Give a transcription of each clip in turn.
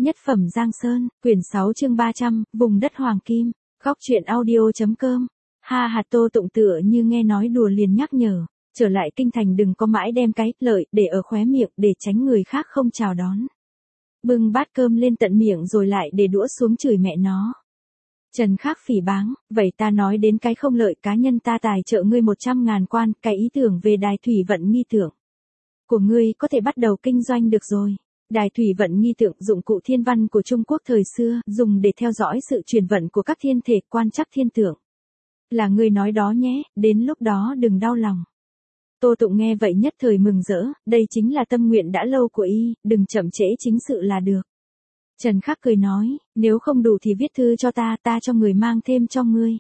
Nhất phẩm Giang Sơn, quyển 6 chương 300, vùng đất hoàng kim, góc truyện audio.com. Ha hạt Tô Tụng tựa như nghe nói đùa liền nhắc nhở, trở lại kinh thành đừng có mãi đem cái lợi để ở khóe miệng để tránh người khác không chào đón. Bưng bát cơm lên tận miệng rồi lại để đũa xuống chửi mẹ nó. Trần Khắc phỉ báng, vậy ta nói đến cái không lợi cá nhân ta tài trợ ngươi 100.000 quan, cái ý tưởng về đài thủy vận nghi tưởng của ngươi có thể bắt đầu kinh doanh được rồi. Đài thủy vận nghi tượng dụng cụ thiên văn của Trung Quốc thời xưa, dùng để theo dõi sự chuyển vận của các thiên thể quan trắc thiên tượng. Là ngươi nói đó nhé, đến lúc đó đừng đau lòng. Tô Tụng nghe vậy nhất thời mừng rỡ, đây chính là tâm nguyện đã lâu của y, đừng chậm trễ chính sự là được. Trần Khắc cười nói, nếu không đủ thì viết thư cho ta cho người mang thêm cho ngươi.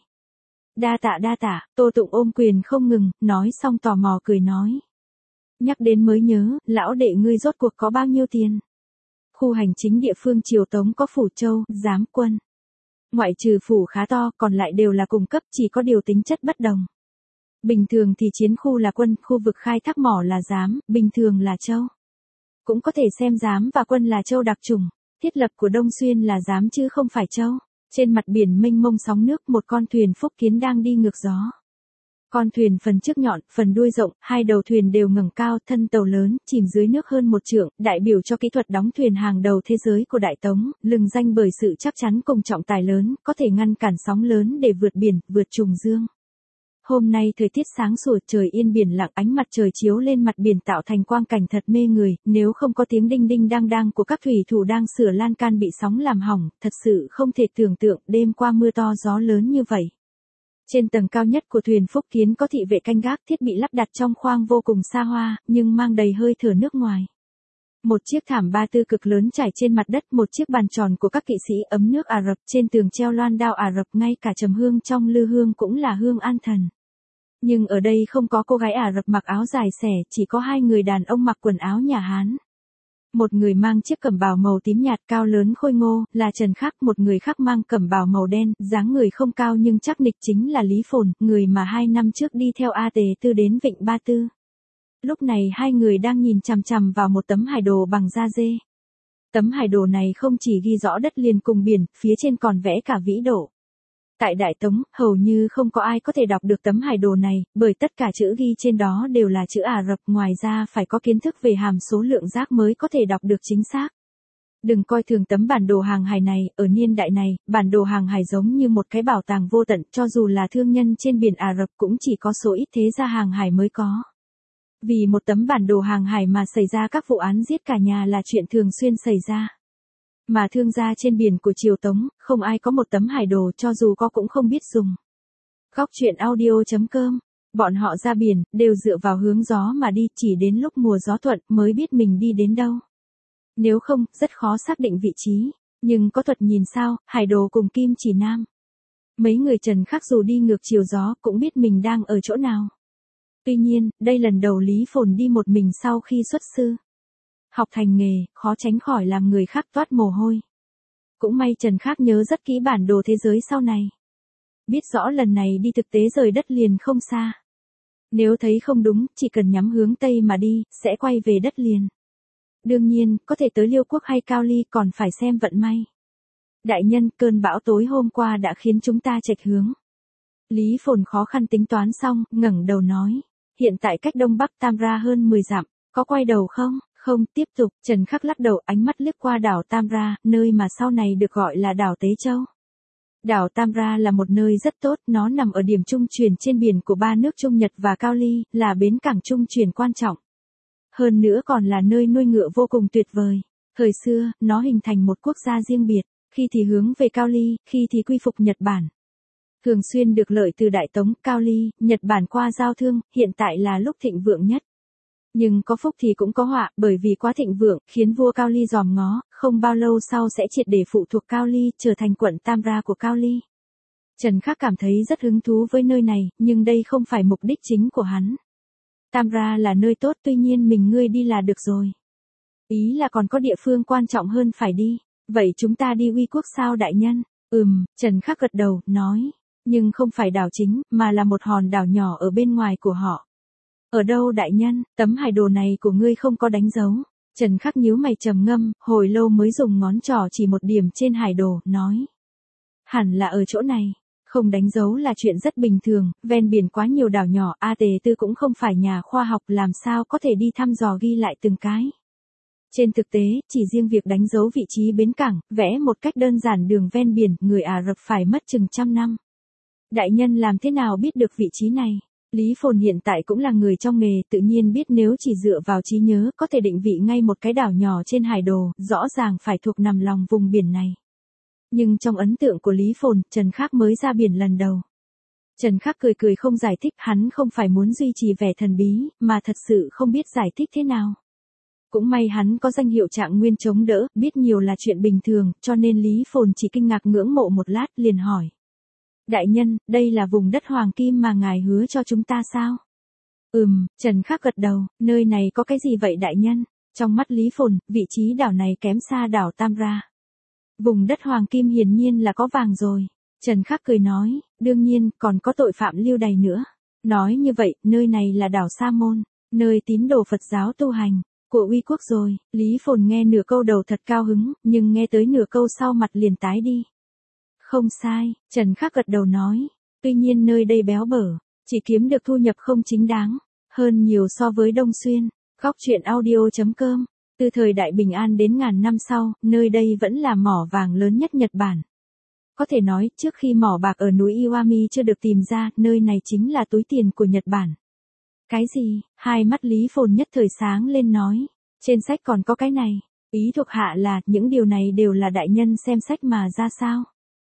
Đa tạ, Tô Tụng ôm quyền không ngừng, nói xong tò mò cười nói. Nhắc đến mới nhớ, lão đệ ngươi rốt cuộc có bao nhiêu tiền? Khu hành chính địa phương Triều Tống có phủ châu, giám quân. Ngoại trừ phủ khá to, còn lại đều là cùng cấp, chỉ có điều tính chất bất đồng. Bình thường thì chiến khu là quân, khu vực khai thác mỏ là giám, bình thường là châu. Cũng có thể xem giám và quân là châu đặc chủng. Thiết lập của Đông Xuyên là giám chứ không phải châu. Trên mặt biển mênh mông sóng nước, một con thuyền phúc kiến đang đi ngược gió. Con thuyền phần trước nhọn, phần đuôi rộng, hai đầu thuyền đều ngẩng cao, thân tàu lớn, chìm dưới nước hơn 1 trượng, đại biểu cho kỹ thuật đóng thuyền hàng đầu thế giới của Đại Tống, lừng danh bởi sự chắc chắn cùng trọng tài lớn, có thể ngăn cản sóng lớn để vượt biển, vượt trùng dương. Hôm nay thời tiết sáng sủa, trời yên biển lặng, ánh mặt trời chiếu lên mặt biển tạo thành quang cảnh thật mê người, nếu không có tiếng đinh đinh đang đang của các thủy thủ đang sửa lan can bị sóng làm hỏng, thật sự không thể tưởng tượng đêm qua mưa to gió lớn như vậy. Trên tầng cao nhất của thuyền phúc kiến có thị vệ canh gác, thiết bị lắp đặt trong khoang vô cùng xa hoa, nhưng mang đầy hơi thở nước ngoài. Một chiếc thảm ba tư cực lớn trải trên mặt đất, một chiếc bàn tròn của các kỵ sĩ ấm nước Ả Rập, trên tường treo loan đao Ả Rập, ngay cả trầm hương trong lư hương cũng là hương an thần. Nhưng ở đây không có cô gái Ả Rập mặc áo dài xẻ, chỉ có 2 người đàn ông mặc quần áo nhà Hán. Một người mang chiếc cẩm bào màu tím nhạt cao lớn khôi ngô, là Trần Khắc, một người khác mang cẩm bào màu đen, dáng người không cao nhưng chắc nịch chính là Lý Phồn, người mà 2 năm trước đi theo A Tề Tư đến Vịnh Ba Tư. Lúc này 2 người đang nhìn chằm chằm vào một tấm hải đồ bằng da dê. Tấm hải đồ này không chỉ ghi rõ đất liền cùng biển, phía trên còn vẽ cả vĩ độ. Tại Đại Tống, hầu như không có ai có thể đọc được tấm hải đồ này, bởi tất cả chữ ghi trên đó đều là chữ Ả Rập, ngoài ra phải có kiến thức về hàm số lượng giác mới có thể đọc được chính xác. Đừng coi thường tấm bản đồ hàng hải này, ở niên đại này, bản đồ hàng hải giống như một cái bảo tàng vô tận, cho dù là thương nhân trên biển Ả Rập cũng chỉ có số ít thế gia hàng hải mới có. Vì một tấm bản đồ hàng hải mà xảy ra các vụ án giết cả nhà là chuyện thường xuyên xảy ra. Mà thương gia trên biển của Triều Tống, không ai có một tấm hải đồ, cho dù có cũng không biết dùng. Góc truyện audio.com. Bọn họ ra biển, đều dựa vào hướng gió mà đi, chỉ đến lúc mùa gió thuận mới biết mình đi đến đâu. Nếu không, rất khó xác định vị trí. Nhưng có thuật nhìn sao, hải đồ cùng kim chỉ nam. Mấy người Trần Khắc dù đi ngược chiều gió cũng biết mình đang ở chỗ nào. Tuy nhiên, đây lần đầu Lý Phồn đi một mình sau khi xuất sư. Học thành nghề, khó tránh khỏi làm người khác toát mồ hôi. Cũng may Trần Khắc nhớ rất kỹ bản đồ thế giới sau này. Biết rõ lần này đi thực tế rời đất liền không xa. Nếu thấy không đúng, chỉ cần nhắm hướng Tây mà đi, sẽ quay về đất liền. Đương nhiên, có thể tới Liêu Quốc hay Cao Ly còn phải xem vận may. Đại nhân, cơn bão tối hôm qua đã khiến chúng ta chệch hướng. Lý Phồn khó khăn tính toán xong, ngẩng đầu nói. Hiện tại cách Đông Bắc Tam Ra hơn 10 dặm, có quay đầu không? Không, tiếp tục. Trần Khắc lắc đầu, ánh mắt liếc qua đảo Tam Ra, nơi mà sau này được gọi là đảo Tế Châu. Đảo Tam Ra là một nơi rất tốt, nó nằm ở điểm trung chuyển trên biển của 3 nước Trung Nhật và Cao Ly, là bến cảng trung chuyển quan trọng. Hơn nữa còn là nơi nuôi ngựa vô cùng tuyệt vời. Thời xưa, nó hình thành một quốc gia riêng biệt, khi thì hướng về Cao Ly, khi thì quy phục Nhật Bản. Thường xuyên được lợi từ Đại Tống, Cao Ly, Nhật Bản qua giao thương, hiện tại là lúc thịnh vượng nhất. Nhưng có phúc thì cũng có họa, bởi vì quá thịnh vượng, khiến vua Cao Ly dòm ngó, không bao lâu sau sẽ triệt để phụ thuộc Cao Ly, trở thành quận Tam Ra của Cao Ly. Trần Khắc cảm thấy rất hứng thú với nơi này, nhưng đây không phải mục đích chính của hắn. Tam Ra là nơi tốt, tuy nhiên ngươi đi là được rồi. Ý là còn có địa phương quan trọng hơn phải đi. Vậy chúng ta đi Uy Quốc sao đại nhân? Trần Khắc gật đầu, nói. Nhưng không phải đảo chính, mà là một hòn đảo nhỏ ở bên ngoài của họ. Ở đâu đại nhân, tấm hải đồ này của ngươi không có đánh dấu. Trần Khắc nhíu mày trầm ngâm, hồi lâu mới dùng ngón trỏ chỉ một điểm trên hải đồ, nói. Hẳn là ở chỗ này. Không đánh dấu là chuyện rất bình thường, ven biển quá nhiều đảo nhỏ, A Tề Tư cũng không phải nhà khoa học làm sao có thể đi thăm dò ghi lại từng cái. Trên thực tế, chỉ riêng việc đánh dấu vị trí bến cảng, vẽ một cách đơn giản đường ven biển, người Ả Rập phải mất chừng 100 năm. Đại nhân làm thế nào biết được vị trí này? Lý Phồn hiện tại cũng là người trong nghề, tự nhiên biết nếu chỉ dựa vào trí nhớ có thể định vị ngay một cái đảo nhỏ trên hải đồ, rõ ràng phải thuộc nằm lòng vùng biển này. Nhưng trong ấn tượng của Lý Phồn, Trần Khắc mới ra biển lần đầu. Trần Khắc cười cười không giải thích, hắn không phải muốn duy trì vẻ thần bí, mà thật sự không biết giải thích thế nào. Cũng may hắn có danh hiệu Trạng Nguyên chống đỡ, biết nhiều là chuyện bình thường, cho nên Lý Phồn chỉ kinh ngạc ngưỡng mộ một lát, liền hỏi. Đại nhân, đây là vùng đất hoàng kim mà ngài hứa cho chúng ta sao? Trần Khắc gật đầu, nơi này có cái gì vậy đại nhân? Trong mắt Lý Phồn, vị trí đảo này kém xa đảo Tam Ra. Vùng đất hoàng kim hiển nhiên là có vàng rồi. Trần Khắc cười nói, đương nhiên, còn có tội phạm lưu đày nữa. Nói như vậy, nơi này là đảo Sa Môn, nơi tín đồ Phật giáo tu hành, của Uy Quốc rồi. Lý Phồn nghe nửa câu đầu thật cao hứng, nhưng nghe tới nửa câu sau mặt liền tái đi. Không sai, Trần Khắc gật đầu nói, tuy nhiên nơi đây béo bở, chỉ kiếm được thu nhập không chính đáng, hơn nhiều so với Đông Xuyên. Góc truyện audio.com. Từ thời đại bình an đến ngàn năm sau, nơi đây vẫn là mỏ vàng lớn nhất Nhật Bản. Có thể nói, trước khi mỏ bạc ở núi Iwami chưa được tìm ra, nơi này chính là túi tiền của Nhật Bản. Cái gì? Hai mắt Lý Phồn nhất thời sáng lên nói. Trên sách còn có cái này. Ý thuộc hạ là, những điều này đều là đại nhân xem sách mà ra sao?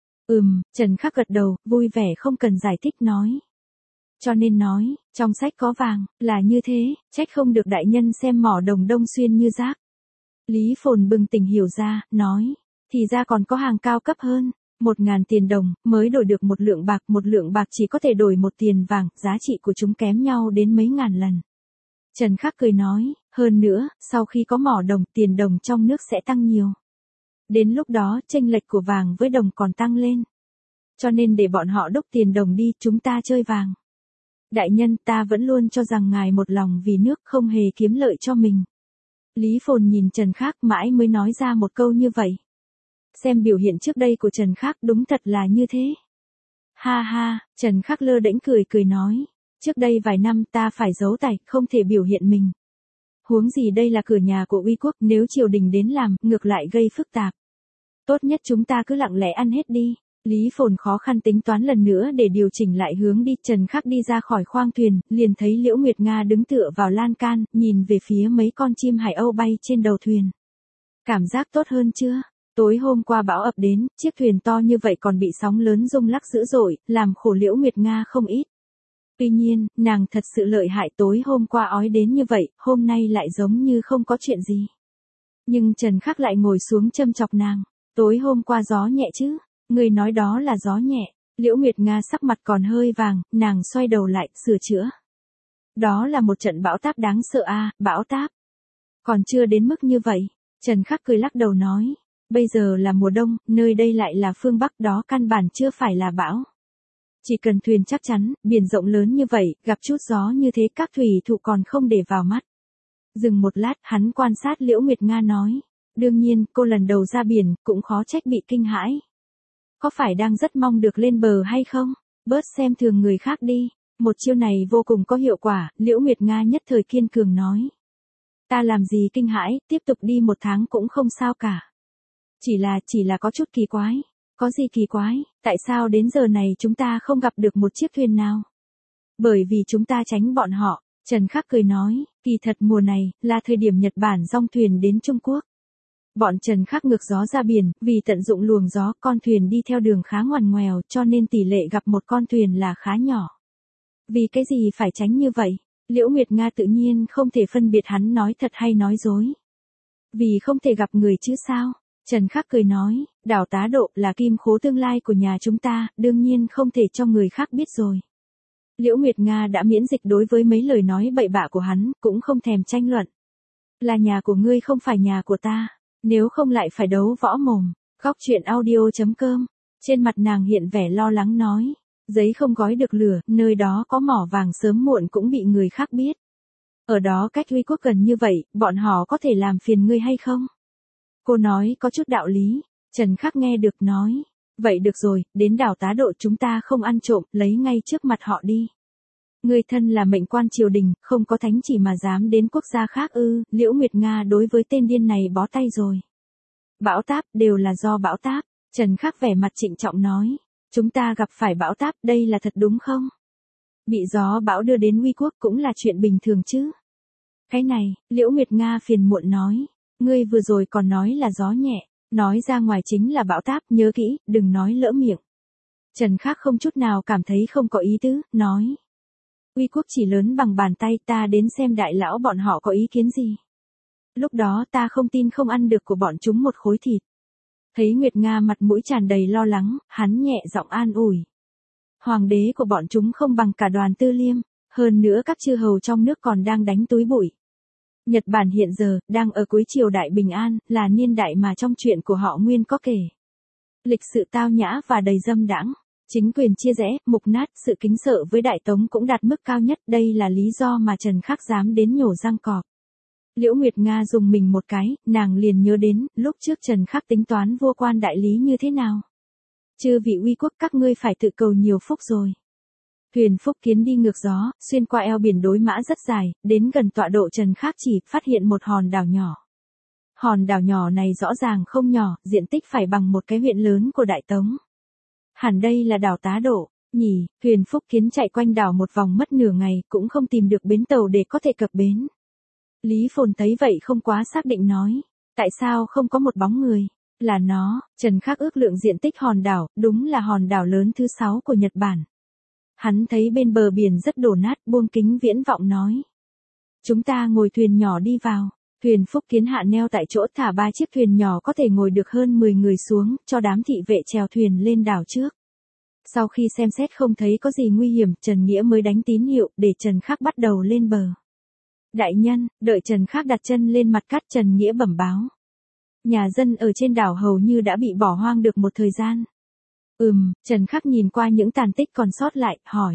Trần Khắc gật đầu, vui vẻ không cần giải thích nói. Cho nên nói, trong sách có vàng, là như thế, trách không được đại nhân xem mỏ đồng Đông Xuyên như rác. Lý Phồn bừng tỉnh hiểu ra, nói, thì ra còn có hàng cao cấp hơn, 1.000 tiền đồng, mới đổi được một lượng bạc chỉ có thể đổi một tiền vàng, giá trị của chúng kém nhau đến mấy ngàn lần. Trần Khắc cười nói, hơn nữa, sau khi có mỏ đồng, tiền đồng trong nước sẽ tăng nhiều. Đến lúc đó, chênh lệch của vàng với đồng còn tăng lên. Cho nên để bọn họ đúc tiền đồng đi, chúng ta chơi vàng. Đại nhân, ta vẫn luôn cho rằng ngài một lòng vì nước không hề kiếm lợi cho mình. Lý Phồn nhìn Trần Khắc mãi mới nói ra một câu như vậy. Xem biểu hiện trước đây của Trần Khắc đúng thật là như thế. Ha ha, Trần Khắc lơ đễnh cười nói. Trước đây vài năm ta phải giấu tài, không thể biểu hiện mình. Huống gì đây là cửa nhà của Uy Quốc, nếu triều đình đến làm, ngược lại gây phức tạp. Tốt nhất chúng ta cứ lặng lẽ ăn hết đi. Lý Phồn khó khăn tính toán lần nữa để điều chỉnh lại hướng đi. Trần Khắc đi ra khỏi khoang thuyền, liền thấy Liễu Nguyệt Nga đứng tựa vào lan can, nhìn về phía mấy con chim hải âu bay trên đầu thuyền. Cảm giác tốt hơn chưa? Tối hôm qua bão ập đến, chiếc thuyền to như vậy còn bị sóng lớn rung lắc dữ dội, làm khổ Liễu Nguyệt Nga không ít. Tuy nhiên, nàng thật sự lợi hại, tối hôm qua ói đến như vậy, hôm nay lại giống như không có chuyện gì. Nhưng Trần Khắc lại ngồi xuống châm chọc nàng. Tối hôm qua gió nhẹ chứ? Người nói đó là gió nhẹ. Liễu Nguyệt Nga sắc mặt còn hơi vàng, nàng xoay đầu lại, sửa chữa. Đó là một trận bão táp đáng sợ a, bão táp. Còn chưa đến mức như vậy. Trần Khắc cười lắc đầu nói. Bây giờ là mùa đông, nơi đây lại là phương Bắc, đó căn bản chưa phải là bão. Chỉ cần thuyền chắc chắn, biển rộng lớn như vậy, gặp chút gió như thế các thủy thủ còn không để vào mắt. Dừng một lát, hắn quan sát Liễu Nguyệt Nga nói. Đương nhiên, cô lần đầu ra biển, cũng khó trách bị kinh hãi. Có phải đang rất mong được lên bờ hay không? Bớt xem thường người khác đi. Một chiêu này vô cùng có hiệu quả, Liễu Nguyệt Nga nhất thời kiên cường nói. Ta làm gì kinh hãi, tiếp tục đi 1 tháng cũng không sao cả. Chỉ là có chút kỳ quái. Có gì kỳ quái, tại sao đến giờ này chúng ta không gặp được một chiếc thuyền nào? Bởi vì chúng ta tránh bọn họ, Trần Khắc cười nói, kỳ thật mùa này, là thời điểm Nhật Bản dong thuyền đến Trung Quốc. Bọn Trần Khắc ngược gió ra biển, vì tận dụng luồng gió, con thuyền đi theo đường khá ngoằn ngoèo, cho nên tỷ lệ gặp một con thuyền là khá nhỏ. Vì cái gì phải tránh như vậy? Liễu Nguyệt Nga tự nhiên không thể phân biệt hắn nói thật hay nói dối. Vì không thể gặp người chứ sao? Trần Khắc cười nói, đảo Tá Độ là kim khố tương lai của nhà chúng ta, đương nhiên không thể cho người khác biết rồi. Liễu Nguyệt Nga đã miễn dịch đối với mấy lời nói bậy bạ của hắn, cũng không thèm tranh luận. Là nhà của ngươi không phải nhà của ta, nếu không lại phải đấu võ mồm. Góc truyện audio.com. Trên mặt nàng hiện vẻ lo lắng nói, giấy không gói được lửa, nơi đó có mỏ vàng sớm muộn cũng bị người khác biết. Ở đó cách Uy quốc gần như vậy, bọn họ có thể làm phiền ngươi hay không? Cô nói có chút đạo lý. Trần Khắc nghe được nói. Vậy được rồi, đến đảo Tá Độ chúng ta không ăn trộm, lấy ngay trước mặt họ đi. Ngươi thân là mệnh quan triều đình, không có thánh chỉ mà dám đến quốc gia khác ư? Liễu Nguyệt Nga đối với tên điên này bó tay rồi. Bão táp, đều là do bão táp. Trần Khắc vẻ mặt trịnh trọng nói. Chúng ta gặp phải bão táp, đây là thật đúng không? Bị gió bão đưa đến Uy quốc cũng là chuyện bình thường chứ. Cái này, Liễu Nguyệt Nga phiền muộn nói. Ngươi vừa rồi còn nói là gió nhẹ, nói ra ngoài chính là bão táp, nhớ kỹ, đừng nói lỡ miệng. Trần Khắc không chút nào cảm thấy không có ý tứ, nói. Uy quốc chỉ lớn bằng bàn tay, ta đến xem đại lão bọn họ có ý kiến gì. Lúc đó ta không tin không ăn được của bọn chúng một khối thịt. Thấy Nguyệt Nga mặt mũi tràn đầy lo lắng, hắn nhẹ giọng an ủi. Hoàng đế của bọn chúng không bằng cả Đoàn Tư Liêm, hơn nữa các chư hầu trong nước còn đang đánh túi bụi. Nhật Bản hiện giờ, đang ở cuối triều đại bình an, là niên đại mà trong chuyện của họ nguyên có kể. Lịch sự tao nhã và đầy dâm đãng, chính quyền chia rẽ, mục nát, sự kính sợ với Đại Tống cũng đạt mức cao nhất, đây là lý do mà Trần Khắc dám đến nhổ răng cọp. Liễu Nguyệt Nga dùng mình một cái, nàng liền nhớ đến, lúc trước Trần Khắc tính toán vua quan đại lý như thế nào. Chư vị Uy quốc các ngươi phải tự cầu nhiều phúc rồi. Thuyền Phúc Kiến đi ngược gió, xuyên qua eo biển đối mã rất dài, đến gần tọa độ Trần Khắc chỉ phát hiện một hòn đảo nhỏ. Hòn đảo nhỏ này rõ ràng không nhỏ, diện tích phải bằng một cái huyện lớn của Đại Tống. Hẳn đây là đảo Tá Độ, nhỉ? Thuyền Phúc Kiến chạy quanh đảo một vòng mất nửa ngày, cũng không tìm được bến tàu để có thể cập bến. Lý Phồn thấy vậy không quá xác định nói, tại sao không có một bóng người? Là nó. Trần Khắc ước lượng diện tích hòn đảo, đúng là hòn đảo lớn thứ 6 của Nhật Bản. Hắn thấy bên bờ biển rất đổ nát, buông kính viễn vọng nói. Chúng ta ngồi thuyền nhỏ đi vào. Thuyền Phúc Kiến hạ neo tại chỗ, thả 3 chiếc thuyền nhỏ có thể ngồi được hơn 10 người xuống, cho đám thị vệ chèo thuyền lên đảo trước. Sau khi xem xét không thấy có gì nguy hiểm, Trần Nghĩa mới đánh tín hiệu, để Trần Khắc bắt đầu lên bờ. Đại nhân, đợi Trần Khắc đặt chân lên mặt cát, Trần Nghĩa bẩm báo. Nhà dân ở trên đảo hầu như đã bị bỏ hoang được một thời gian. Trần Khắc nhìn qua những tàn tích còn sót lại, hỏi.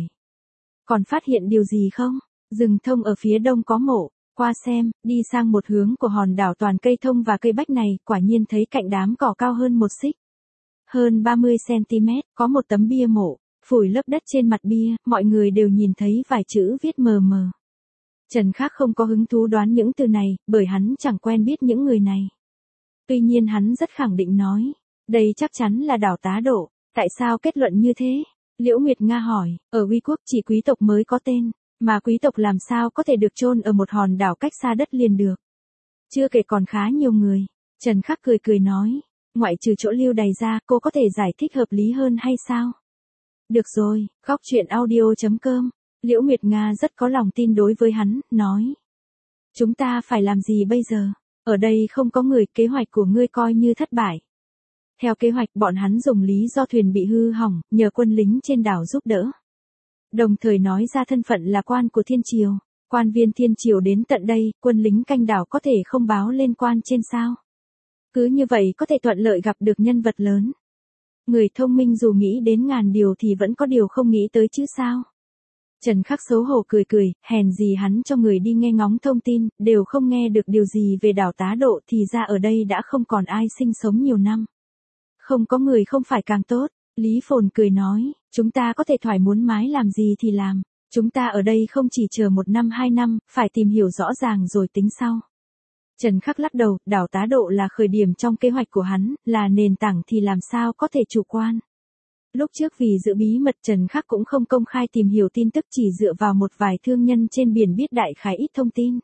Còn phát hiện điều gì không? Rừng thông ở phía đông có mộ, qua xem, đi sang một hướng của hòn đảo toàn cây thông và cây bách này, quả nhiên thấy cạnh đám cỏ cao hơn 1 xích. Hơn 30 cm, có một tấm bia mộ, phủi lấp đất trên mặt bia, mọi người đều nhìn thấy vài chữ viết mờ mờ. Trần Khắc không có hứng thú đoán những từ này, bởi hắn chẳng quen biết những người này. Tuy nhiên hắn rất khẳng định nói, đây chắc chắn là đảo Tá Độ. Tại sao kết luận như thế? Liễu Nguyệt Nga hỏi, ở Uy quốc chỉ quý tộc mới có tên, mà quý tộc làm sao có thể được chôn ở một hòn đảo cách xa đất liền được. Chưa kể còn khá nhiều người. Trần Khắc cười cười nói, ngoại trừ chỗ lưu đày ra, cô có thể giải thích hợp lý hơn hay sao? Được rồi, góc chuyện audio.com. Liễu Nguyệt Nga rất có lòng tin đối với hắn, nói. Chúng ta phải làm gì bây giờ? Ở đây không có người, kế hoạch của ngươi coi như thất bại. Theo kế hoạch, bọn hắn dùng lý do thuyền bị hư hỏng, nhờ quân lính trên đảo giúp đỡ. Đồng thời nói ra thân phận là quan của thiên triều. Quan viên thiên triều đến tận đây, quân lính canh đảo có thể không báo lên quan trên sao? Cứ như vậy có thể thuận lợi gặp được nhân vật lớn. Người thông minh dù nghĩ đến ngàn điều thì vẫn có điều không nghĩ tới chứ sao? Trần Khắc xấu hổ cười cười, hèn gì hắn cho người đi nghe ngóng thông tin, đều không nghe được điều gì về đảo Tá Độ, thì ra ở đây đã không còn ai sinh sống nhiều năm. Không có người không phải càng tốt. Lý Phồn cười nói, chúng ta có thể thoải muốn mái làm gì thì làm. Chúng ta ở đây không chỉ chờ 1 năm 2 năm, phải tìm hiểu rõ ràng rồi tính sau. Trần Khắc lắc đầu, đảo Tá Độ là khởi điểm trong kế hoạch của hắn, là nền tảng thì làm sao có thể chủ quan. Lúc trước vì giữ bí mật, Trần Khắc cũng không công khai tìm hiểu tin tức, chỉ dựa vào một vài thương nhân trên biển biết đại khái ít thông tin.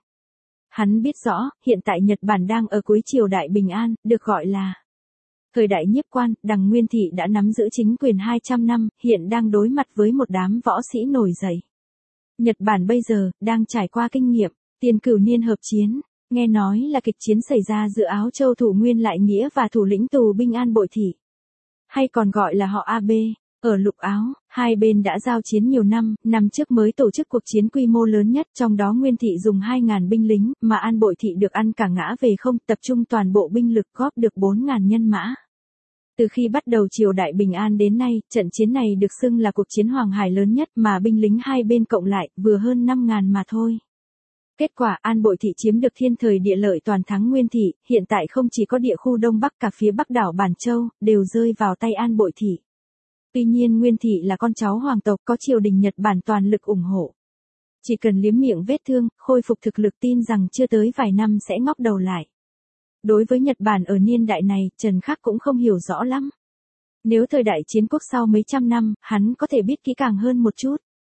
Hắn biết rõ, hiện tại Nhật Bản đang ở cuối triều đại bình an, được gọi là thời đại nhiếp quan. Đằng Nguyên Thị đã nắm giữ chính quyền 200 năm, hiện đang đối mặt với một đám võ sĩ nổi dậy. Nhật Bản bây giờ, đang trải qua kinh nghiệm, Tiền Cửu Niên hợp chiến, nghe nói là kịch chiến xảy ra giữa Áo Châu thủ Nguyên Lại Nghĩa và thủ lĩnh tù binh An Bội Thị, hay còn gọi là họ AB, ở Lục Áo. Hai bên đã giao chiến nhiều năm trước mới tổ chức cuộc chiến quy mô lớn nhất, trong đó Nguyên Thị dùng 2.000 binh lính, mà An Bội Thị được ăn cả ngã về không, tập trung toàn bộ binh lực góp được 4.000 nhân mã. Từ khi bắt đầu triều đại bình an đến nay, trận chiến này được xưng là cuộc chiến Hoàng Hải lớn nhất, mà binh lính hai bên cộng lại, vừa hơn 5.000 mà thôi. Kết quả An Bội Thị chiếm được thiên thời địa lợi toàn thắng Nguyên Thị, hiện tại không chỉ có địa khu Đông Bắc cả phía Bắc đảo Bản Châu, đều rơi vào tay An Bội Thị. Tuy nhiên Nguyên Thị là con cháu hoàng tộc có triều đình Nhật Bản toàn lực ủng hộ. Chỉ cần liếm miệng vết thương, khôi phục thực lực tin rằng chưa tới vài năm sẽ ngóc đầu lại. Đối với Nhật Bản ở niên đại này, Trần Khắc cũng không hiểu rõ lắm. Nếu thời đại chiến quốc sau mấy trăm năm, hắn có thể biết kỹ càng hơn một chút.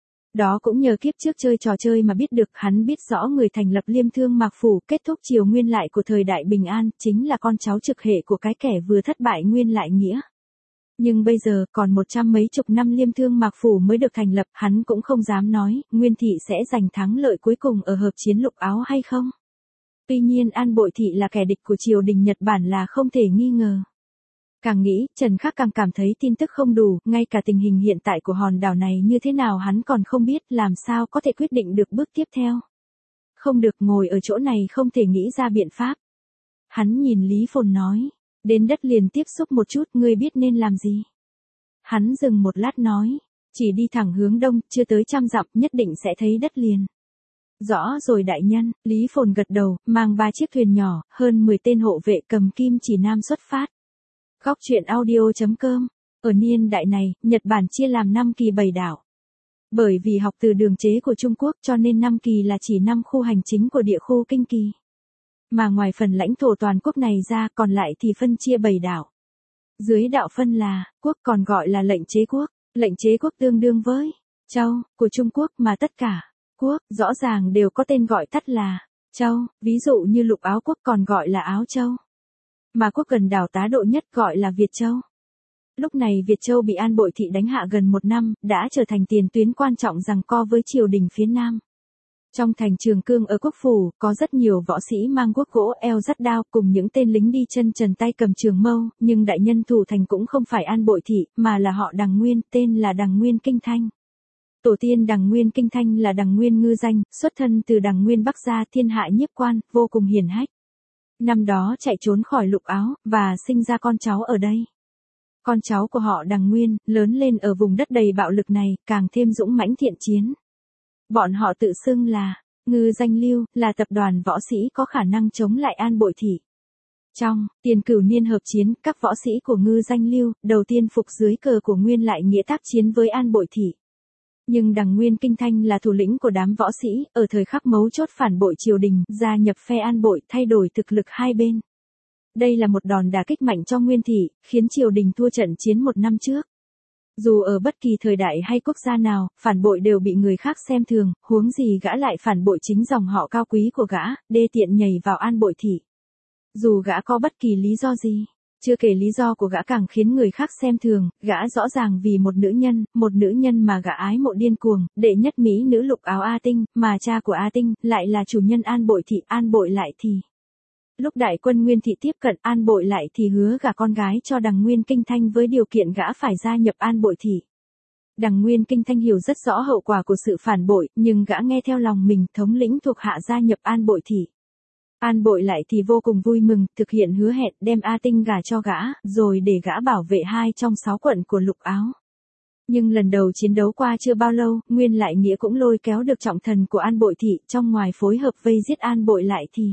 Đó cũng nhờ kiếp trước chơi trò chơi mà biết được, hắn biết rõ người thành lập Liêm Thương Mạc Phủ kết thúc triều nguyên lại của thời đại Bình An, chính là con cháu trực hệ của cái kẻ vừa thất bại Nguyên Lại Nghĩa. Nhưng bây giờ, còn 100 mấy chục năm Liêm Thương Mạc Phủ mới được thành lập, hắn cũng không dám nói, Nguyên Thị sẽ giành thắng lợi cuối cùng ở hợp chiến Lục Áo hay không. Tuy nhiên An Bội Thị là kẻ địch của triều đình Nhật Bản là không thể nghi ngờ. Càng nghĩ, Trần Khắc càng cảm thấy tin tức không đủ, ngay cả tình hình hiện tại của hòn đảo này như thế nào hắn còn không biết, làm sao có thể quyết định được bước tiếp theo. Không được, ngồi ở chỗ này không thể nghĩ ra biện pháp. Hắn nhìn Lý Phồn nói, đến đất liền tiếp xúc một chút, ngươi biết nên làm gì. Hắn dừng một lát nói, chỉ đi thẳng hướng đông, chưa tới 100 dặm, nhất định sẽ thấy đất liền. Rõ rồi đại nhân, Lý Phồn gật đầu, mang 3 chiếc thuyền nhỏ, hơn 10 tên hộ vệ cầm kim chỉ nam xuất phát. Góc truyện audio.com. Ở niên đại này, Nhật Bản chia làm 5 kỳ 7 đảo. Bởi vì học từ đường chế của Trung Quốc cho nên 5 kỳ là chỉ 5 khu hành chính của địa khu kinh kỳ. Mà ngoài phần lãnh thổ toàn quốc này ra còn lại thì phân chia 7 đảo. Dưới đạo phân là, quốc còn gọi là lệnh chế quốc. Lệnh chế quốc tương đương với châu của Trung Quốc mà tất cả quốc rõ ràng đều có tên gọi tắt là châu, ví dụ như Lục Áo quốc còn gọi là Áo Châu. Mà quốc gần đảo Tá Độ nhất gọi là Việt Châu. Lúc này Việt Châu bị An Bội Thị đánh hạ gần 1 năm, đã trở thành tiền tuyến quan trọng giằng co với triều đình phía Nam. Trong thành Trường Cương ở quốc phủ, có rất nhiều võ sĩ mang guốc gỗ eo dắt đao cùng những tên lính đi chân trần tay cầm trường mâu, nhưng đại nhân thủ thành cũng không phải An Bội Thị, mà là họ Đằng Nguyên, tên là Đằng Nguyên Kinh Thanh. Tổ tiên Đằng Nguyên Kinh Thanh là Đằng Nguyên Ngư Danh, xuất thân từ Đằng Nguyên Bắc gia, thiên hạ nhiếp quan, vô cùng hiển hách. Năm đó chạy trốn khỏi Lục Áo, và sinh ra con cháu ở đây. Con cháu của họ Đằng Nguyên, lớn lên ở vùng đất đầy bạo lực này, càng thêm dũng mãnh thiện chiến. Bọn họ tự xưng là Ngư Danh Lưu, là tập đoàn võ sĩ có khả năng chống lại An Bội Thị. Trong Tiền Cửu Niên hợp chiến, các võ sĩ của Ngư Danh Lưu đầu tiên phục dưới cờ của Nguyên Lại Nghĩa tác chiến với An Bội Thị. Nhưng Đằng Nguyên Kinh Thanh là thủ lĩnh của đám võ sĩ, ở thời khắc mấu chốt phản bội triều đình, gia nhập phe An Bội, thay đổi thực lực hai bên. Đây là một đòn đả kích mạnh cho Nguyên Thị, khiến triều đình thua trận chiến 1 năm trước. Dù ở bất kỳ thời đại hay quốc gia nào, phản bội đều bị người khác xem thường, huống gì gã lại phản bội chính dòng họ cao quý của gã, đê tiện nhảy vào An Bội Thị. Dù gã có bất kỳ lý do gì, chưa kể lý do của gã càng khiến người khác xem thường, gã rõ ràng vì một nữ nhân mà gã ái mộ điên cuồng, đệ nhất mỹ nữ Lục Áo A Tinh, mà cha của A Tinh lại là chủ nhân An Bội Thị. An Bội lại thì lúc đại quân Nguyên Thị tiếp cận, An Bội lại thì hứa gả con gái cho Đằng Nguyên Kinh Thanh với điều kiện gã phải gia nhập An Bội Thị. Đằng Nguyên Kinh Thanh hiểu rất rõ hậu quả của sự phản bội, nhưng gã nghe theo lòng mình, thống lĩnh thuộc hạ gia nhập An Bội Thị. An Bội lại thì vô cùng vui mừng, thực hiện hứa hẹn đem A Tinh gả cho gã, rồi để gã bảo vệ 2 trong 6 quận của Lục Áo. Nhưng lần đầu chiến đấu qua chưa bao lâu, Nguyên Lại Nghĩa cũng lôi kéo được trọng thần của An Bội Thị, trong ngoài phối hợp vây giết An Bội lại thì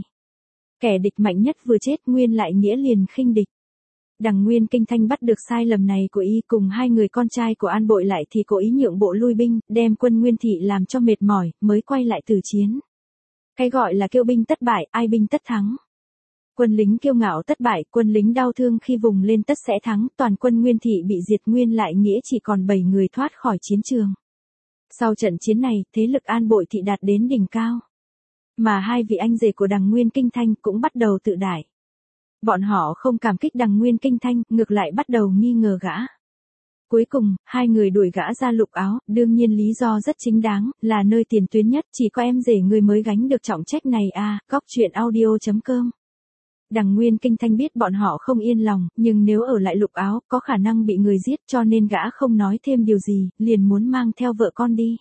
kẻ địch mạnh nhất vừa chết, Nguyên Lại Nghĩa liền khinh địch. Đằng Nguyên Kinh Thanh bắt được sai lầm này của y, cùng 2 người con trai của An Bội lại thì cố ý nhượng bộ lui binh, đem quân Nguyên Thị làm cho mệt mỏi, mới quay lại từ chiến. Cái gọi là kiêu binh tất bại, ai binh tất thắng. Quân lính kiêu ngạo tất bại, quân lính đau thương khi vùng lên tất sẽ thắng, toàn quân Nguyên Thị bị diệt, Nguyên Lại Nghĩa chỉ còn 7 người thoát khỏi chiến trường. Sau trận chiến này, thế lực An Bội Thị đạt đến đỉnh cao. Mà 2 vị anh rể của Đằng Nguyên Kinh Thanh cũng bắt đầu tự đại. Bọn họ không cảm kích Đằng Nguyên Kinh Thanh, ngược lại bắt đầu nghi ngờ gã. Cuối cùng, 2 người đuổi gã ra Lục Áo, đương nhiên lý do rất chính đáng, là nơi tiền tuyến nhất, chỉ có em rể người mới gánh được trọng trách này à. Góc truyện audio.com. Đằng Nguyên Kinh Thanh biết bọn họ không yên lòng, nhưng nếu ở lại Lục Áo, có khả năng bị người giết, cho nên gã không nói thêm điều gì, liền muốn mang theo vợ con đi.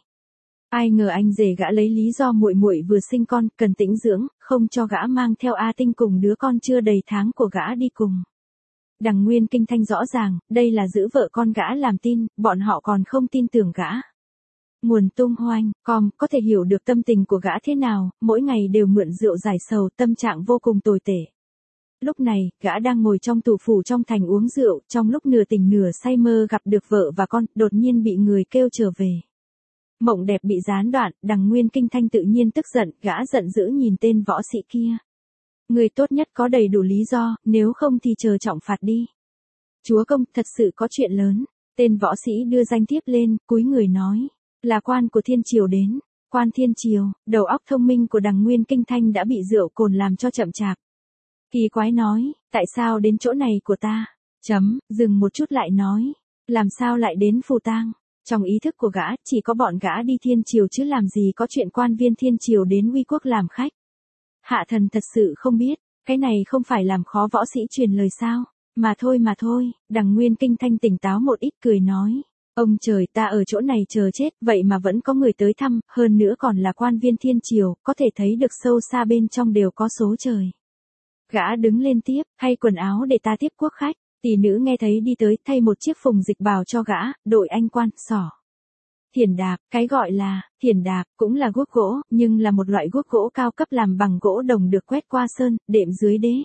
Ai ngờ anh rể gã lấy lý do muội muội vừa sinh con, cần tĩnh dưỡng, không cho gã mang theo A Tinh cùng đứa con chưa đầy tháng của gã đi cùng. Đằng Nguyên Kinh Thanh rõ ràng, đây là giữ vợ con gã làm tin, bọn họ còn không tin tưởng gã. Nguồn tung hoành, có thể hiểu được tâm tình của gã thế nào, mỗi ngày đều mượn rượu giải sầu, tâm trạng vô cùng tồi tệ. Lúc này, gã đang ngồi trong tù phủ trong thành uống rượu, trong lúc nửa tỉnh nửa say mơ gặp được vợ và con, đột nhiên bị người kêu trở về. Mộng đẹp bị gián đoạn, Đằng Nguyên Kinh Thanh tự nhiên tức giận, gã giận dữ nhìn tên võ sĩ kia. Người tốt nhất có đầy đủ lý do, nếu không thì chờ trọng phạt đi. Chúa công, thật sự có chuyện lớn. Tên võ sĩ đưa danh thiếp lên, cúi người nói. Là quan của thiên triều đến. Quan thiên triều, đầu óc thông minh của Đằng Nguyên Kinh Thanh đã bị rượu cồn làm cho chậm chạp. Kỳ quái nói, tại sao đến chỗ này của ta? Dừng một chút lại nói. Làm sao lại đến Phù Tang? Trong ý thức của gã, chỉ có bọn gã đi thiên triều chứ làm gì có chuyện quan viên thiên triều đến uy quốc làm khách. Hạ thần thật sự không biết, cái này không phải làm khó võ sĩ truyền lời sao? Mà thôi, Đằng Nguyên Kinh Thanh tỉnh táo một ít cười nói. Ông trời, ta ở chỗ này chờ chết, vậy mà vẫn có người tới thăm, hơn nữa còn là quan viên thiên triều, có thể thấy được sâu xa bên trong đều có số trời. Gã đứng lên tiếp, thay quần áo để ta tiếp quốc khách. Tỷ nữ nghe thấy đi tới, thay một chiếc phùng dịch bào cho gã, đội anh quan, xỏ. Thiền đạp, cái gọi là thiền đạp cũng là guốc gỗ, nhưng là một loại guốc gỗ cao cấp làm bằng gỗ đồng được quét qua sơn, đệm dưới đế.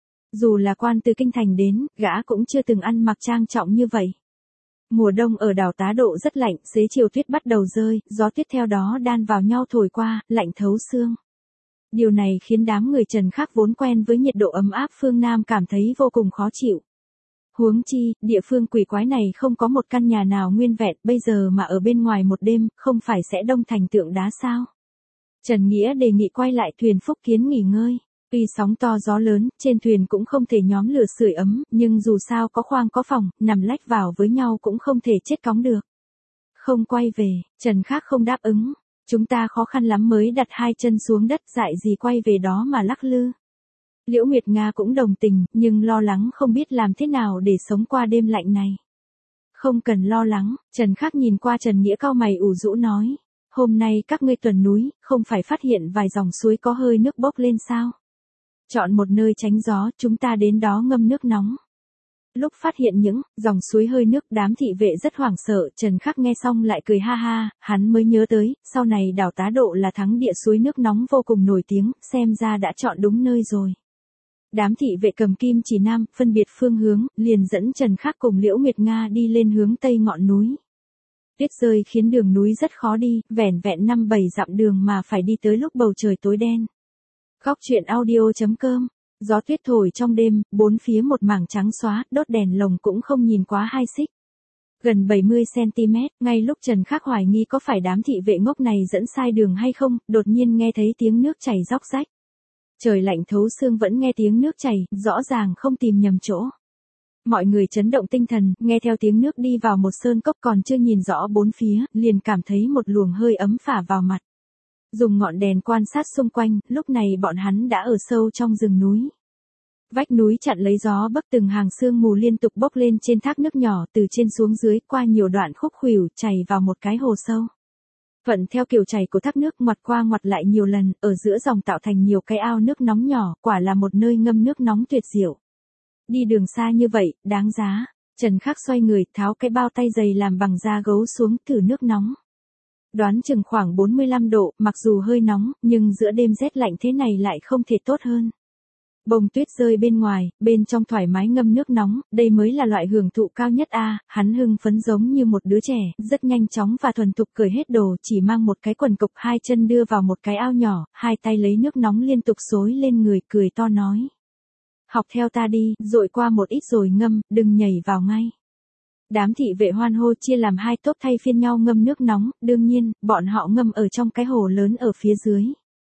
Dù là quan từ kinh thành đến, gã cũng chưa từng ăn mặc trang trọng như vậy. Mùa đông ở đảo Tá Độ rất lạnh, xế chiều tuyết bắt đầu rơi, gió tuyết theo đó đan vào nhau thổi qua, lạnh thấu xương. Điều này khiến đám người Trần Khắc vốn quen với nhiệt độ ấm áp phương Nam cảm thấy vô cùng khó chịu. Huống chi, địa phương quỷ quái này không có một căn nhà nào nguyên vẹn, bây giờ mà ở bên ngoài một đêm, không phải sẽ đông thành tượng đá sao? Trần Nghĩa đề nghị quay lại thuyền Phúc Kiến nghỉ ngơi. Tuy sóng to gió lớn, trên thuyền cũng không thể nhóm lửa sưởi ấm, nhưng dù sao có khoang có phòng, nằm lách vào với nhau cũng không thể chết cóng được. Không quay về, Trần Khắc không đáp ứng. Chúng ta khó khăn lắm mới đặt hai chân xuống đất, dại gì quay về đó mà lắc lư. Liễu Nguyệt Nga cũng đồng tình, nhưng lo lắng không biết làm thế nào để sống qua đêm lạnh này. Không cần lo lắng, Trần Khắc nhìn qua Trần Nghĩa cau mày ủ rũ nói. Hôm nay các ngươi tuần núi, không phải phát hiện vài dòng suối có hơi nước bốc lên sao? Chọn một nơi tránh gió, chúng ta đến đó ngâm nước nóng. Lúc phát hiện những dòng suối hơi nước, đám thị vệ rất hoảng sợ, Trần Khắc nghe xong lại cười ha ha, hắn mới nhớ tới, sau này đảo Tá Độ là thắng địa suối nước nóng vô cùng nổi tiếng, xem ra đã chọn đúng nơi rồi. Đám thị vệ cầm kim chỉ nam, phân biệt phương hướng, liền dẫn Trần Khắc cùng Liễu Nguyệt Nga đi lên hướng tây ngọn núi. Tuyết rơi khiến đường núi rất khó đi, vẻn vẹn 5-7 dặm đường mà phải đi tới lúc bầu trời tối đen. Góc truyện audio.com. Gió tuyết thổi trong đêm, bốn phía một mảng trắng xóa, đốt đèn lồng cũng không nhìn quá 2 xích. Gần 70cm, ngay lúc Trần Khắc hoài nghi có phải đám thị vệ ngốc này dẫn sai đường hay không, đột nhiên nghe thấy tiếng nước chảy róc rách. Trời lạnh thấu xương vẫn nghe tiếng nước chảy, rõ ràng không tìm nhầm chỗ. Mọi người chấn động tinh thần, nghe theo tiếng nước đi vào một sơn cốc còn chưa nhìn rõ bốn phía, liền cảm thấy một luồng hơi ấm phả vào mặt. Dùng ngọn đèn quan sát xung quanh, lúc này bọn hắn đã ở sâu trong rừng núi. Vách núi chặn lấy gió bấc, từng hàng sương mù liên tục bốc lên trên thác nước nhỏ, từ trên xuống dưới, qua nhiều đoạn khúc khuỷu, chảy vào một cái hồ sâu. Thuận theo kiểu chảy của thác nước ngoặt qua ngoặt lại nhiều lần, ở giữa dòng tạo thành nhiều cái ao nước nóng nhỏ, quả là một nơi ngâm nước nóng tuyệt diệu. Đi đường xa như vậy, đáng giá. Trần Khắc xoay người, tháo cái bao tay dày làm bằng da gấu xuống, thử nước nóng. Đoán chừng khoảng 45 độ, mặc dù hơi nóng, nhưng giữa đêm rét lạnh thế này lại không thể tốt hơn. Bông tuyết rơi bên ngoài, bên trong thoải mái ngâm nước nóng, đây mới là loại hưởng thụ cao nhất a. Hắn hưng phấn giống như một đứa trẻ, rất nhanh chóng và thuần thục cởi hết đồ, chỉ mang một cái quần cộc, hai chân đưa vào một cái ao nhỏ, hai tay lấy nước nóng liên tục xối lên người, cười to nói. Học theo ta đi, dội qua một ít rồi ngâm, đừng nhảy vào ngay. Đám thị vệ hoan hô chia làm hai tốp thay phiên nhau ngâm nước nóng, đương nhiên, bọn họ ngâm ở trong cái hồ lớn ở phía dưới.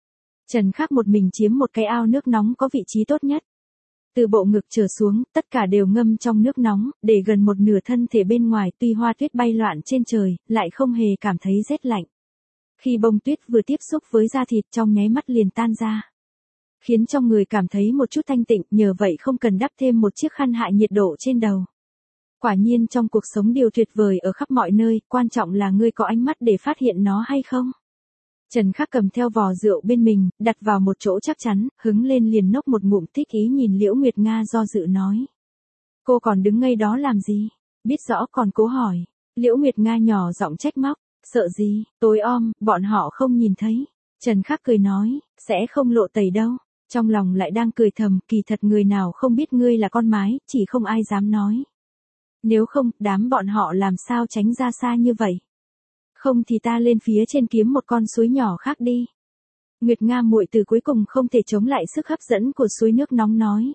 Trần Khắc một mình chiếm một cái ao nước nóng có vị trí tốt nhất. Từ bộ ngực trở xuống, tất cả đều ngâm trong nước nóng, để gần một nửa thân thể bên ngoài tuy hoa tuyết bay loạn trên trời, lại không hề cảm thấy rét lạnh. Khi bông tuyết vừa tiếp xúc với da thịt trong nháy mắt liền tan ra. Khiến trong người cảm thấy một chút thanh tịnh, nhờ vậy không cần đắp thêm một chiếc khăn hạ nhiệt độ trên đầu. Quả nhiên trong cuộc sống điều tuyệt vời ở khắp mọi nơi, quan trọng là ngươi có ánh mắt để phát hiện nó hay không. Trần Khắc cầm theo vò rượu bên mình, đặt vào một chỗ chắc chắn, hứng lên liền nốc một ngụm, thích ý nhìn Liễu Nguyệt Nga do dự nói. Cô còn đứng ngây đó làm gì? Biết rõ còn cố hỏi. Liễu Nguyệt Nga nhỏ giọng trách móc. Sợ gì, tối om, bọn họ không nhìn thấy. Trần Khắc cười nói, sẽ không lộ tẩy đâu. Trong lòng lại đang cười thầm, kỳ thật người nào không biết ngươi là con mái, chỉ không ai dám nói. Nếu không, đám bọn họ làm sao tránh ra xa như vậy. Không thì ta lên phía trên kiếm một con suối nhỏ khác đi. Nguyệt Nga muội từ cuối cùng không thể chống lại sức hấp dẫn của suối nước nóng nói.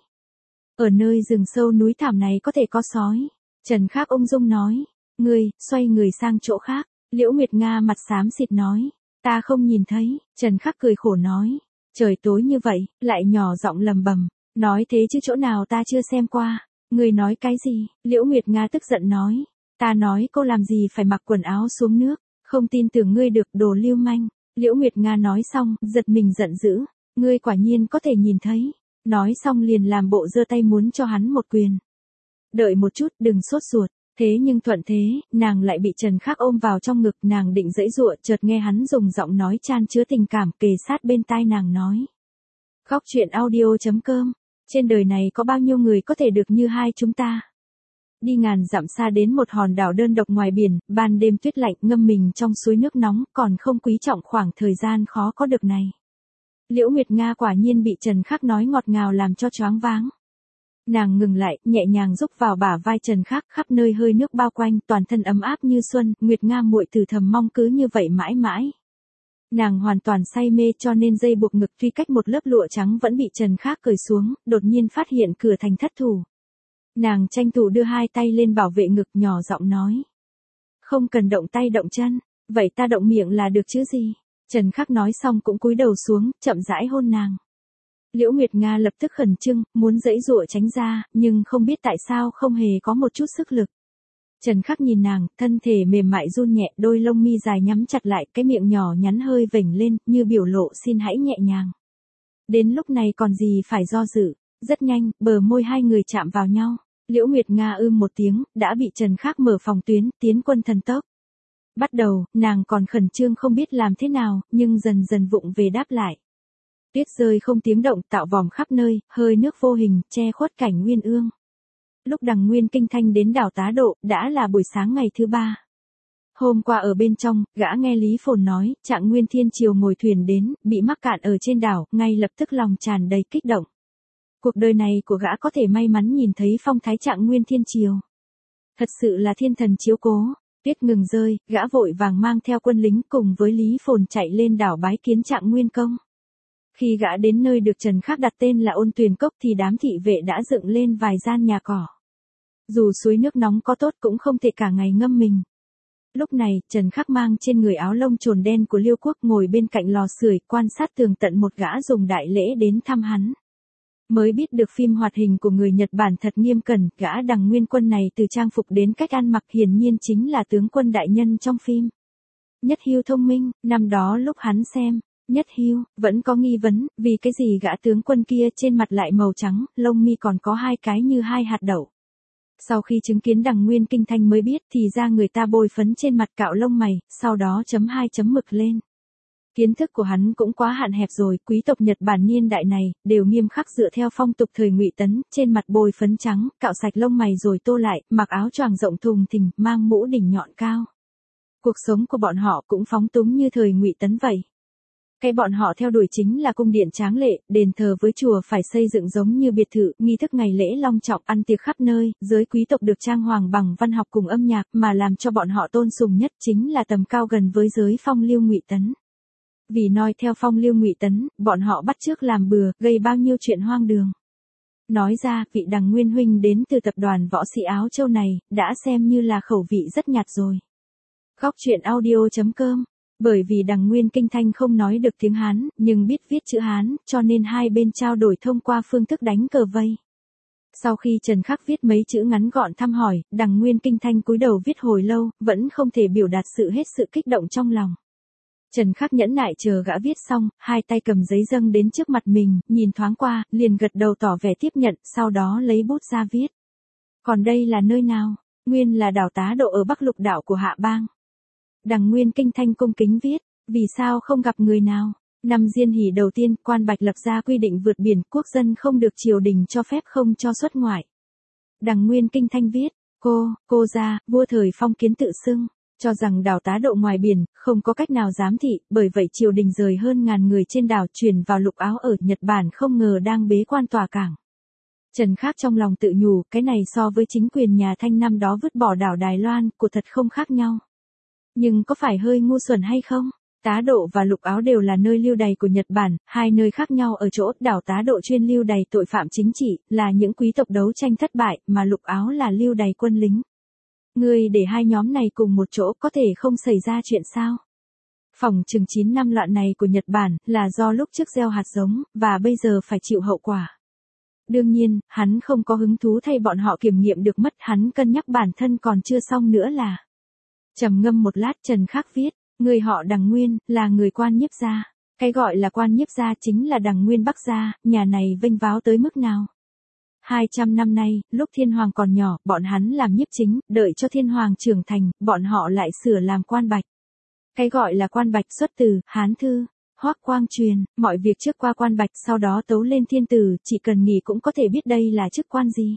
Ở nơi rừng sâu núi thảm này có thể có sói. Trần Khắc ung dung nói. Ngươi, xoay người sang chỗ khác. Liễu Nguyệt Nga mặt xám xịt nói. Ta không nhìn thấy. Trần Khắc cười khổ nói. Trời tối như vậy, lại nhỏ giọng lầm bầm. Nói thế chứ chỗ nào ta chưa xem qua. Ngươi nói cái gì? Liễu Nguyệt Nga tức giận nói. Ta nói cô làm gì phải mặc quần áo xuống nước. Không tin tưởng ngươi được đồ lưu manh. Liễu Nguyệt Nga nói xong, giật mình giận dữ. Ngươi quả nhiên có thể nhìn thấy. Nói xong liền làm bộ giơ tay muốn cho hắn một quyền. Đợi một chút, đừng sốt ruột. Thế nhưng thuận thế, nàng lại bị Trần Khắc ôm vào trong ngực, nàng định giãy giụa, chợt nghe hắn dùng giọng nói chan chứa tình cảm kề sát bên tai nàng nói. Khóc chuyện audio.com. Trên đời này có bao nhiêu người có thể được như hai chúng ta. Đi ngàn dặm xa đến một hòn đảo đơn độc ngoài biển, ban đêm tuyết lạnh ngâm mình trong suối nước nóng, còn không quý trọng khoảng thời gian khó có được này. Liễu Nguyệt Nga quả nhiên bị Trần Khắc nói ngọt ngào làm cho choáng váng. Nàng ngừng lại, nhẹ nhàng rúc vào bả vai Trần Khắc, khắp nơi hơi nước bao quanh, toàn thân ấm áp như xuân, Nguyệt Nga muội từ thầm mong cứ như vậy mãi mãi. Nàng hoàn toàn say mê cho nên dây buộc ngực tuy cách một lớp lụa trắng vẫn bị Trần Khắc cởi xuống, đột nhiên phát hiện cửa thành thất thủ. Nàng tranh thủ đưa hai tay lên bảo vệ ngực, nhỏ giọng nói. Không cần động tay động chân, vậy ta động miệng là được chứ gì. Trần Khắc nói xong cũng cúi đầu xuống, chậm rãi hôn nàng. Liễu Nguyệt Nga lập tức khẩn trương, muốn giãy giụa tránh ra, nhưng không biết tại sao không hề có một chút sức lực. Trần Khắc nhìn nàng, thân thể mềm mại run nhẹ, đôi lông mi dài nhắm chặt lại, cái miệng nhỏ nhắn hơi vểnh lên, như biểu lộ xin hãy nhẹ nhàng. Đến lúc này còn gì phải do dự. Rất nhanh, bờ môi hai người chạm vào nhau. Liễu Nguyệt Nga một tiếng, đã bị Trần Khắc mở phòng tuyến, tiến quân thần tốc. Bắt đầu, nàng còn khẩn trương không biết làm thế nào, nhưng dần dần vụng về đáp lại. Tuyết rơi không tiếng động, tạo vòm khắp nơi, hơi nước vô hình, che khuất cảnh nguyên ương. Lúc Đằng Nguyên Kinh Thanh đến đảo Tá Độ, đã là buổi sáng ngày thứ 3. Hôm qua ở bên trong, gã nghe Lý Phồn nói, Trạng Nguyên Thiên Triều ngồi thuyền đến, bị mắc cạn ở trên đảo, ngay lập tức lòng tràn đầy kích động. Cuộc đời này của gã có thể may mắn nhìn thấy phong thái Trạng Nguyên Thiên Triều. Thật sự là thiên thần chiếu cố. Tuyết ngừng rơi, gã vội vàng mang theo quân lính cùng với Lý Phồn chạy lên đảo bái kiến Trạng Nguyên Công. Khi gã đến nơi được Trần Khắc đặt tên là Ôn Tuyền Cốc thì đám thị vệ đã dựng lên vài gian nhà cỏ. Dù suối nước nóng có tốt cũng không thể cả ngày ngâm mình. Lúc này, Trần Khắc mang trên người áo lông trồn đen của Liêu Quốc ngồi bên cạnh lò sưởi quan sát tường tận một gã dùng đại lễ đến thăm hắn. Mới biết được phim hoạt hình của người Nhật Bản thật nghiêm cẩn, gã Đằng Nguyên Quân này từ trang phục đến cách ăn mặc hiển nhiên chính là tướng quân đại nhân trong phim. Nhất Hưu thông minh, năm đó lúc hắn xem, Nhất Hưu, vẫn có nghi vấn, vì cái gì gã tướng quân kia trên mặt lại màu trắng, lông mi còn có hai cái như hai hạt đậu. Sau khi chứng kiến Đằng Nguyên Kinh Thanh mới biết thì ra người ta bôi phấn trên mặt cạo lông mày, sau đó chấm hai chấm mực lên. Kiến thức của hắn cũng quá hạn hẹp rồi, quý tộc Nhật Bản niên đại này, đều nghiêm khắc dựa theo phong tục thời Ngụy Tấn, trên mặt bôi phấn trắng, cạo sạch lông mày rồi tô lại, mặc áo choàng rộng thùng thình, mang mũ đỉnh nhọn cao. Cuộc sống của bọn họ cũng phóng túng như thời Ngụy Tấn vậy. Cái bọn họ theo đuổi chính là cung điện tráng lệ, đền thờ với chùa phải xây dựng giống như biệt thự, nghi thức ngày lễ long trọng, ăn tiệc khắp nơi, giới quý tộc được trang hoàng bằng văn học cùng âm nhạc, mà làm cho bọn họ tôn sùng nhất chính là tầm cao gần với giới phong lưu Ngụy Tấn. Vì noi theo phong lưu Ngụy Tấn, bọn họ bắt chước làm bừa, gây bao nhiêu chuyện hoang đường. Nói ra, vị Đằng Nguyên huynh đến từ tập đoàn võ sĩ Áo Châu này, đã xem như là khẩu vị rất nhạt rồi. Khóc chuyện audio.com. Bởi vì Đằng Nguyên Kinh Thanh không nói được tiếng Hán, nhưng biết viết chữ Hán, cho nên hai bên trao đổi thông qua phương thức đánh cờ vây. Sau khi Trần Khắc viết mấy chữ ngắn gọn thăm hỏi, Đằng Nguyên Kinh Thanh cúi đầu viết hồi lâu, vẫn không thể biểu đạt hết sự kích động trong lòng. Trần Khắc nhẫn nại chờ gã viết xong, hai tay cầm giấy dâng đến trước mặt mình, nhìn thoáng qua, liền gật đầu tỏ vẻ tiếp nhận, sau đó lấy bút ra viết. Còn đây là nơi nào? Nguyên là đảo Tá Độ ở Bắc Lục đảo của Hạ Bang. Đằng Nguyên Kinh Thanh cung kính viết, vì sao không gặp người nào? Năm Diên Hỷ đầu tiên, quan Bạch lập ra quy định vượt biển, quốc dân không được triều đình cho phép không cho xuất ngoại. Đằng Nguyên Kinh Thanh viết, cô gia, vua thời phong kiến tự xưng. cho rằng đảo Tá Độ ngoài biển, không có cách nào giám thị, bởi vậy triều đình rời hơn ngàn người trên đảo chuyển vào Lục Áo ở Nhật Bản không ngờ đang bế quan tòa cảng. Trần Khắc trong lòng tự nhủ, cái này so với chính quyền nhà Thanh năm đó vứt bỏ đảo Đài Loan, của thật không khác nhau. Nhưng có phải hơi ngu xuẩn hay không? Tá Độ và Lục Áo đều là nơi lưu đày của Nhật Bản, hai nơi khác nhau ở chỗ đảo Tá Độ chuyên lưu đày tội phạm chính trị, là những quý tộc đấu tranh thất bại, mà Lục Áo là lưu đày quân lính. Ngươi để hai nhóm này cùng một chỗ có thể không xảy ra chuyện sao? Phỏng chừng 9 năm loạn này của Nhật Bản là do lúc trước gieo hạt giống, và bây giờ phải chịu hậu quả. Đương nhiên, hắn không có hứng thú thay bọn họ kiểm nghiệm được mất, hắn cân nhắc bản thân còn chưa xong nữa là. Trầm ngâm một lát Trần Khắc viết, người họ Đằng Nguyên, là người Quan Nhiếp gia. Cái gọi là Quan Nhiếp gia chính là Đằng Nguyên Bắc gia, nhà này vênh váo tới mức nào? 200 năm nay, lúc Thiên Hoàng còn nhỏ, bọn hắn làm nhiếp chính, đợi cho Thiên Hoàng trưởng thành, bọn họ lại sửa làm quan bạch. Cái gọi là quan bạch xuất từ Hán Thư, Hoắc Quang truyền, mọi việc trước qua quan bạch sau đó tấu lên thiên tử, chỉ cần nghĩ cũng có thể biết đây là chức quan gì.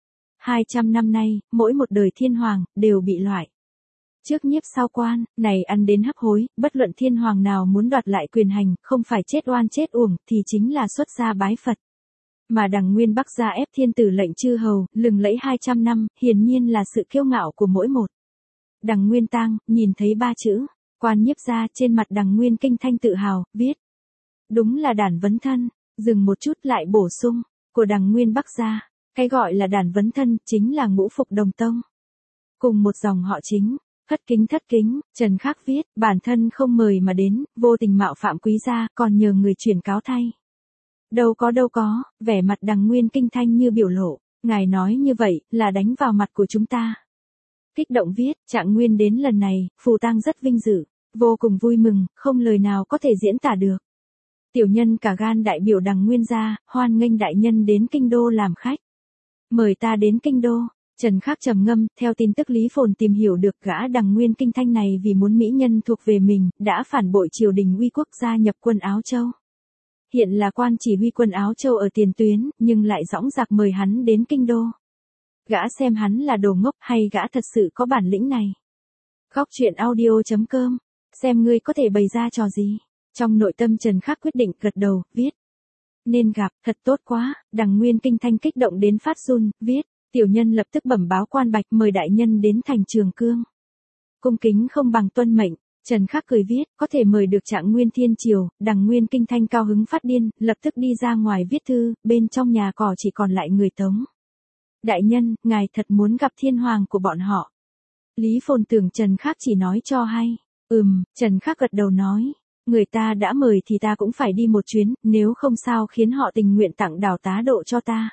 200 năm nay, mỗi một đời Thiên Hoàng, đều bị loại. Trước nhiếp sau quan, này ăn đến hấp hối, bất luận Thiên Hoàng nào muốn đoạt lại quyền hành, không phải chết oan chết uổng, thì chính là xuất gia bái Phật. Mà Đằng Nguyên Bắc gia ép thiên tử lệnh chư hầu, lừng lẫy 200 năm, hiển nhiên là sự kiêu ngạo của mỗi một. Đằng Nguyên Tang, nhìn thấy ba chữ, Quan Nhiếp gia trên mặt Đằng Nguyên Kinh Thanh tự hào, viết. Đúng là đản vấn thân, dừng một chút lại bổ sung, của Đằng Nguyên Bắc gia, cái gọi là đản vấn thân, chính là ngũ phục đồng tông. Cùng một dòng họ chính, thất kính, Trần Khắc viết, bản thân không mời mà đến, vô tình mạo phạm quý gia, còn nhờ người chuyển cáo thay. Đâu có, vẻ mặt Đằng Nguyên Kinh Thanh như biểu lộ, ngài nói như vậy, là đánh vào mặt của chúng ta. Kích động viết, Trạng Nguyên đến lần này, phù tang rất vinh dự, vô cùng vui mừng, không lời nào có thể diễn tả được. Tiểu nhân cả gan đại biểu Đằng Nguyên gia, hoan nghênh đại nhân đến kinh đô làm khách. Mời ta đến kinh đô. Trần Khắc trầm ngâm, theo tin tức Lý Phồn tìm hiểu được gã Đằng Nguyên Kinh Thanh này vì muốn mỹ nhân thuộc về mình, đã phản bội triều đình uy quốc gia nhập quân Áo Châu. Hiện là quan chỉ huy quân Áo Châu ở tiền tuyến, nhưng lại dõng dạc mời hắn đến kinh đô. Gã xem hắn là đồ ngốc hay gã thật sự có bản lĩnh này. Góc truyện audio.com, xem ngươi có thể bày ra trò gì. Trong nội tâm Trần Khắc quyết định gật đầu, viết. Nên gặp, thật tốt quá, Đằng Nguyên Kinh Thanh kích động đến phát run, viết. Tiểu nhân lập tức bẩm báo quan bạch mời đại nhân đến thành Trường Cương. Cung kính không bằng tuân mệnh, Trần Khắc cười viết, có thể mời được Trạng Nguyên Thiên Triều, Đằng Nguyên Kinh Thanh cao hứng phát điên, lập tức đi ra ngoài viết thư, bên trong nhà cỏ chỉ còn lại người Tống. Đại nhân, ngài thật muốn gặp Thiên Hoàng của bọn họ. Lý Phồn tưởng Trần Khắc chỉ nói cho hay. Trần Khắc gật đầu nói, người ta đã mời thì ta cũng phải đi một chuyến, nếu không sao khiến họ tình nguyện tặng đảo Tá Độ cho ta.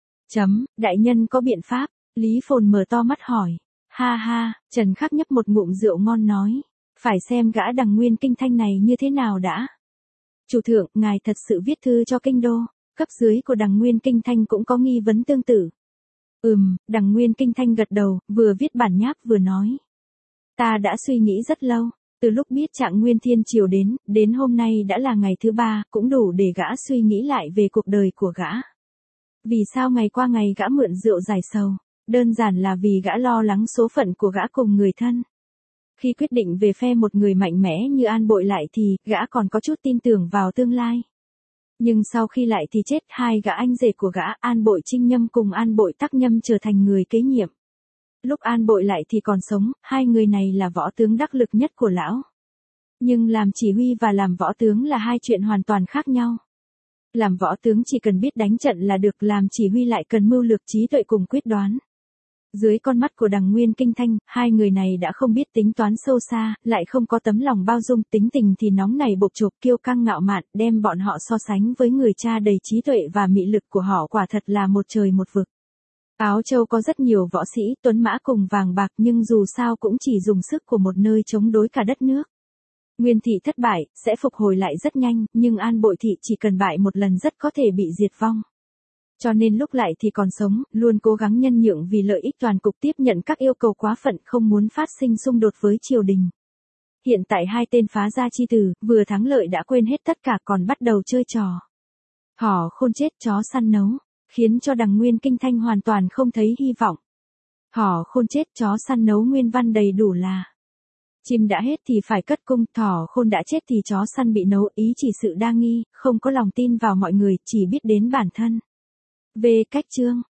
Đại nhân có biện pháp, Lý Phồn mở to mắt hỏi. Ha, Trần Khắc nhấp một ngụm rượu ngon nói. Phải xem gã Đằng Nguyên Kinh Thanh này như thế nào đã. Chủ thượng, ngài thật sự viết thư cho kinh đô, cấp dưới của Đằng Nguyên Kinh Thanh cũng có nghi vấn tương tự. Đằng Nguyên Kinh Thanh gật đầu, vừa viết bản nháp vừa nói. Ta đã suy nghĩ rất lâu, từ lúc biết Trạng Nguyên Thiên Triều đến hôm nay đã là ngày thứ 3, cũng đủ để gã suy nghĩ lại về cuộc đời của gã. Vì sao ngày qua ngày gã mượn rượu giải sầu? Đơn giản là vì gã lo lắng số phận của gã cùng người thân. Khi quyết định về phe một người mạnh mẽ như An Bội lại thì, gã còn có chút tin tưởng vào tương lai. Nhưng sau khi lại thì chết, hai gã anh rể của gã, An Bội Trinh Nhâm cùng An Bội Tắc Nhâm trở thành người kế nhiệm. Lúc An Bội lại thì còn sống, hai người này là võ tướng đắc lực nhất của lão. Nhưng làm chỉ huy và làm võ tướng là hai chuyện hoàn toàn khác nhau. Làm võ tướng chỉ cần biết đánh trận là được, làm chỉ huy lại cần mưu lược trí tuệ cùng quyết đoán. Dưới con mắt của Đằng Nguyên Kinh Thanh, hai người này đã không biết tính toán sâu xa, lại không có tấm lòng bao dung, tính tình thì nóng nảy bộc trộp kiêu căng ngạo mạn, đem bọn họ so sánh với người cha đầy trí tuệ và mị lực của họ quả thật là một trời một vực. Áo Châu có rất nhiều võ sĩ, tuấn mã cùng vàng bạc nhưng dù sao cũng chỉ dùng sức của một nơi chống đối cả đất nước. Nguyên thị thất bại, sẽ phục hồi lại rất nhanh, nhưng An Bội thị chỉ cần bại một lần rất có thể bị diệt vong. Cho nên lúc lại thì còn sống, luôn cố gắng nhân nhượng vì lợi ích toàn cục, tiếp nhận các yêu cầu quá phận, không muốn phát sinh xung đột với triều đình. Hiện tại hai tên phá gia chi tử, vừa thắng lợi đã quên hết tất cả còn bắt đầu chơi trò. Hỏ khôn chết chó săn nấu, khiến cho Đằng Nguyên Kinh Thanh hoàn toàn không thấy hy vọng. Hỏ khôn chết chó săn nấu nguyên văn đầy đủ là Chim đã hết thì phải cất cung, thỏ khôn đã chết thì chó săn bị nấu, ý chỉ sự đa nghi, không có lòng tin vào mọi người, chỉ biết đến bản thân. Về cách chương